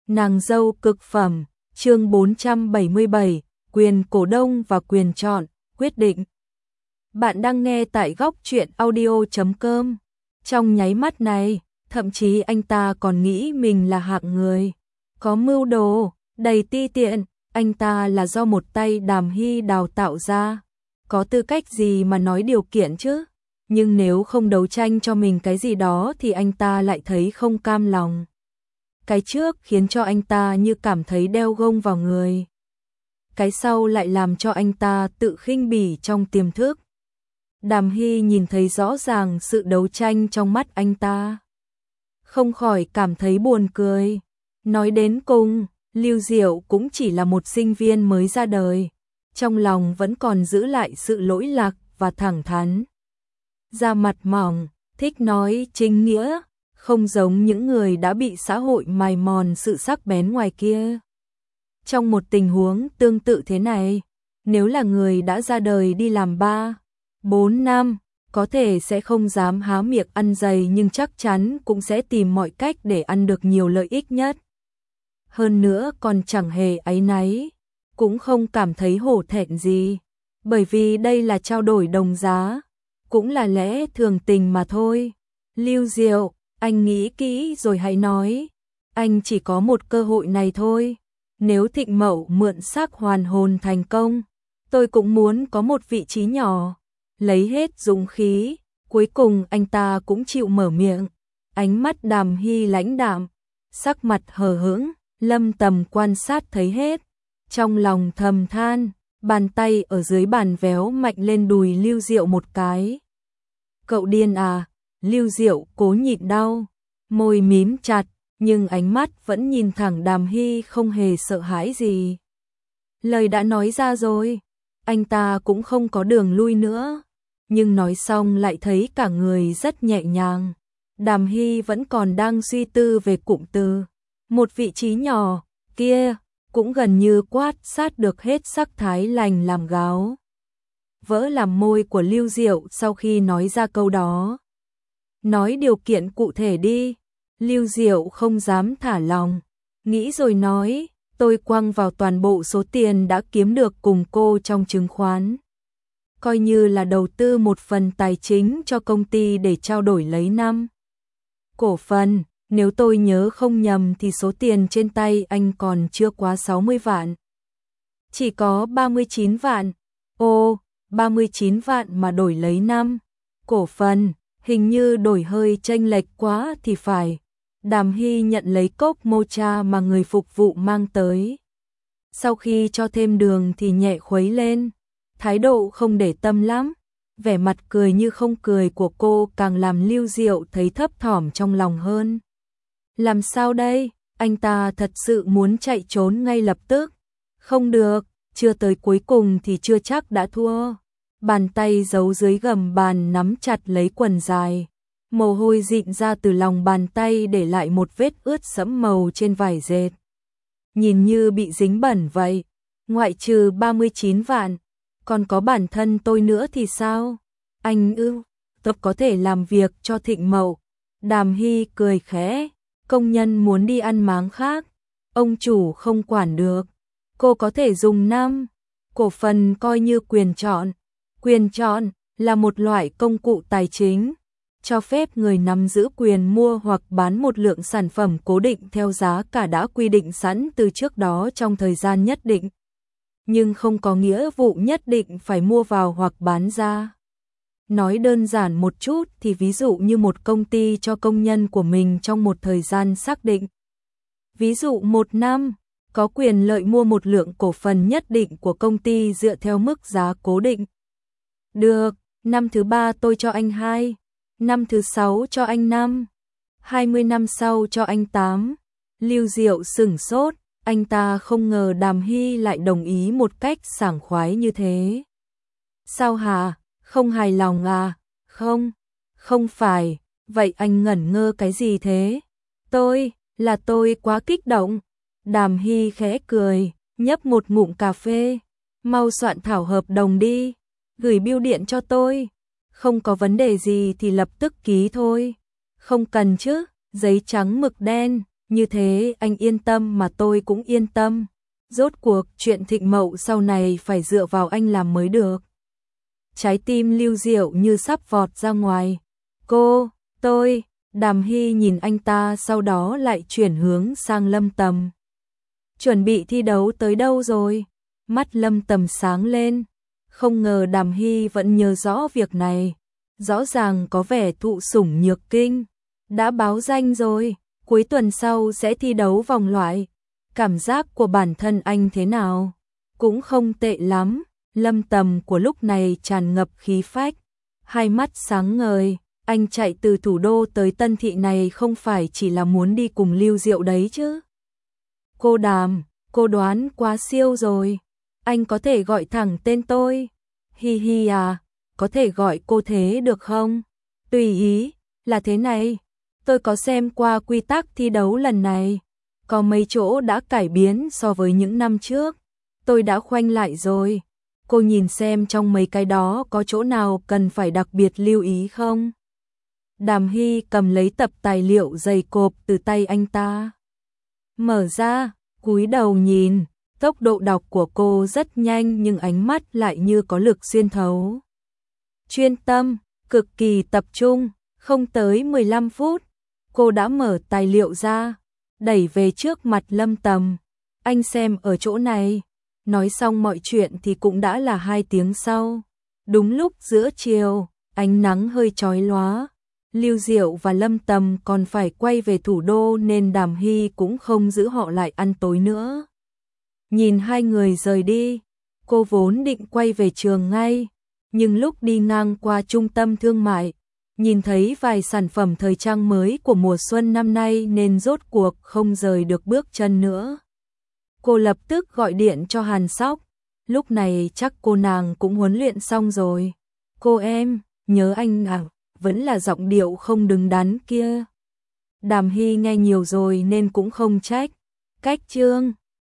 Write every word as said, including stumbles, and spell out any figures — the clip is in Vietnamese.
Nàng dâu cực phẩm, chương bốn trăm bảy mươi bảy, quyền cổ đông và quyền chọn, quyết định. Bạn đang nghe tại góc truyện audio chấm com. Trong nháy mắt này, thậm chí anh ta còn nghĩ mình là hạng người có mưu đồ, đầy ti tiện, anh ta là do một tay Đàm Hy đào tạo ra. Có tư cách gì mà nói điều kiện chứ? Nhưng nếu không đấu tranh cho mình cái gì đó thì anh ta lại thấy không cam lòng. Cái trước khiến cho anh ta như cảm thấy đeo gông vào người. Cái sau lại làm cho anh ta tự khinh bỉ trong tiềm thức. Đàm Hy nhìn thấy rõ ràng sự đấu tranh trong mắt anh ta. Không khỏi cảm thấy buồn cười. Nói đến cùng, Lưu Diệu cũng chỉ là một sinh viên mới ra đời. Trong lòng vẫn còn giữ lại sự lỗi lạc và thẳng thắn. Da mặt mỏng, thích nói chính nghĩa, không giống những người đã bị xã hội mài mòn sự sắc bén ngoài kia. Trong một tình huống tương tự thế này, nếu là người đã ra đời đi làm ba, bốn năm, có thể sẽ không dám há miệng ăn dày nhưng chắc chắn cũng sẽ tìm mọi cách để ăn được nhiều lợi ích nhất. Hơn nữa còn chẳng hề áy náy, cũng không cảm thấy hổ thẹn gì, bởi vì đây là trao đổi đồng giá, cũng là lẽ thường tình mà thôi. Lưu Diệu, anh nghĩ kỹ rồi hãy nói, anh chỉ có một cơ hội này thôi. Nếu Thịnh Mậu mượn xác hoàn hồn thành công, tôi cũng muốn có một vị trí nhỏ. Lấy hết dũng khí, cuối cùng anh ta cũng chịu mở miệng. Ánh mắt Đàm Hy lãnh đạm, sắc mặt hờ hững, Lâm Tầm quan sát thấy hết. Trong lòng thầm than, bàn tay ở dưới bàn véo mạnh lên đùi Lưu Diệu một cái. Cậu điên à? Lưu Diệu cố nhịn đau, môi mím chặt, nhưng ánh mắt vẫn nhìn thẳng Đàm Hy không hề sợ hãi gì. Lời đã nói ra rồi, anh ta cũng không có đường lui nữa, nhưng nói xong lại thấy cả người rất nhẹ nhàng. Đàm Hy vẫn còn đang suy tư về cụm từ, một vị trí nhỏ, kia, cũng gần như quát sát được hết sắc thái lành làm gáo. Vỡ làm môi của Lưu Diệu sau khi nói ra câu đó. Nói điều kiện cụ thể đi. Lưu Diệu không dám thả lòng, nghĩ rồi nói, tôi quăng vào toàn bộ số tiền đã kiếm được cùng cô trong chứng khoán. Coi như là đầu tư một phần tài chính cho công ty để trao đổi lấy năm cổ phần, nếu tôi nhớ không nhầm thì số tiền trên tay anh còn chưa quá sáu mươi vạn. Chỉ có ba mươi chín vạn, ô, ba mươi chín vạn mà đổi lấy năm cổ phần, hình như đổi hơi chênh lệch quá thì phải. Đàm Hy nhận lấy cốc mocha mà người phục vụ mang tới. Sau khi cho thêm đường thì nhẹ khuấy lên, thái độ không để tâm lắm. Vẻ mặt cười như không cười của cô càng làm Lưu Diệu thấy thấp thỏm trong lòng hơn. Làm sao đây? Anh ta thật sự muốn chạy trốn ngay lập tức. Không được, chưa tới cuối cùng thì chưa chắc đã thua. Bàn tay giấu dưới gầm bàn nắm chặt lấy quần dài. Mồ hôi dịn ra từ lòng bàn tay để lại một vết ướt sẫm màu trên vải dệt. Nhìn như bị dính bẩn vậy. Ngoại trừ ba mươi chín vạn, còn có bản thân tôi nữa thì sao? Anh ư, tôi có thể làm việc cho Thịnh Mậu. Đàm Hy cười khẽ, công nhân muốn đi ăn máng khác, ông chủ không quản được. Cô có thể dùng năm cổ phần coi như quyền chọn. Quyền chọn là một loại công cụ tài chính, cho phép người nắm giữ quyền mua hoặc bán một lượng sản phẩm cố định theo giá cả đã quy định sẵn từ trước đó trong thời gian nhất định. Nhưng không có nghĩa vụ nhất định phải mua vào hoặc bán ra. Nói đơn giản một chút thì ví dụ như một công ty cho công nhân của mình trong một thời gian xác định. Ví dụ một năm, có quyền lợi mua một lượng cổ phần nhất định của công ty dựa theo mức giá cố định. Được, năm thứ ba tôi cho anh hai, năm thứ sáu cho anh năm, hai mươi năm sau cho anh tám. Lưu Diệu sửng sốt, anh ta không ngờ Đàm Hy lại đồng ý một cách sảng khoái như thế. Sao hả? Không hài lòng à? Không, không phải, vậy anh ngẩn ngơ cái gì thế? Tôi, là tôi quá kích động. Đàm Hy khẽ cười, nhấp một ngụm cà phê, mau soạn thảo hợp đồng đi. Gửi bưu điện cho tôi. Không có vấn đề gì thì lập tức ký thôi. Không cần chứ, giấy trắng mực đen, Như thế anh yên tâm mà tôi cũng yên tâm. Rốt cuộc chuyện Thịnh Mậu sau này phải dựa vào anh làm mới được. Trái tim Lưu Diệu như sắp vọt ra ngoài. Cô, tôi, Đàm Hy nhìn anh ta sau đó lại chuyển hướng sang Lâm Tầm. Chuẩn bị thi đấu tới đâu rồi? Mắt Lâm Tầm sáng lên. Không ngờ Đàm Hy vẫn nhớ rõ việc này. Rõ ràng có vẻ thụ sủng nhược kinh. Đã báo danh rồi, cuối tuần sau sẽ thi đấu vòng loại. Cảm giác của bản thân anh thế nào? Cũng không tệ lắm. Lâm Tầm của lúc này tràn ngập khí phách. Hai mắt sáng ngời. Anh chạy từ thủ đô tới Tân Thị này không phải chỉ là muốn đi cùng Lưu Diệu đấy chứ. Cô Đàm, cô đoán quá siêu rồi. Anh có thể gọi thẳng tên tôi. Hi hi à, có thể gọi cô thế được không? Tùy ý, là thế này. Tôi có xem qua quy tắc thi đấu lần này. Có mấy chỗ đã cải biến so với những năm trước. Tôi đã khoanh lại rồi. Cô nhìn xem trong mấy cái đó có chỗ nào cần phải đặc biệt lưu ý không? Đàm Hy cầm lấy tập tài liệu dày cộp từ tay anh ta. Mở ra, cúi đầu nhìn. Tốc độ đọc của cô rất nhanh nhưng ánh mắt lại như có lực xuyên thấu. Chuyên tâm, cực kỳ tập trung, không tới mười lăm phút. Cô đã mở tài liệu ra, đẩy về trước mặt Lâm Tầm. Anh xem ở chỗ này. Nói xong mọi chuyện thì cũng đã là hai tiếng sau. Đúng lúc giữa chiều, ánh nắng hơi chói lóa. Lưu Diệu và Lâm Tầm còn phải quay về thủ đô nên Đàm Hy cũng không giữ họ lại ăn tối nữa. Nhìn hai người rời đi, cô vốn định quay về trường ngay, nhưng lúc đi ngang qua trung tâm thương mại, nhìn thấy vài sản phẩm thời trang mới của mùa xuân năm nay nên rốt cuộc không rời được bước chân nữa. Cô lập tức gọi điện cho Hàn Sóc, lúc này chắc cô nàng cũng huấn luyện xong rồi. Cô em, nhớ anh à, vẫn là giọng điệu không đứng đắn kia. Đàm Hy nghe nhiều rồi nên cũng không trách. Cách chương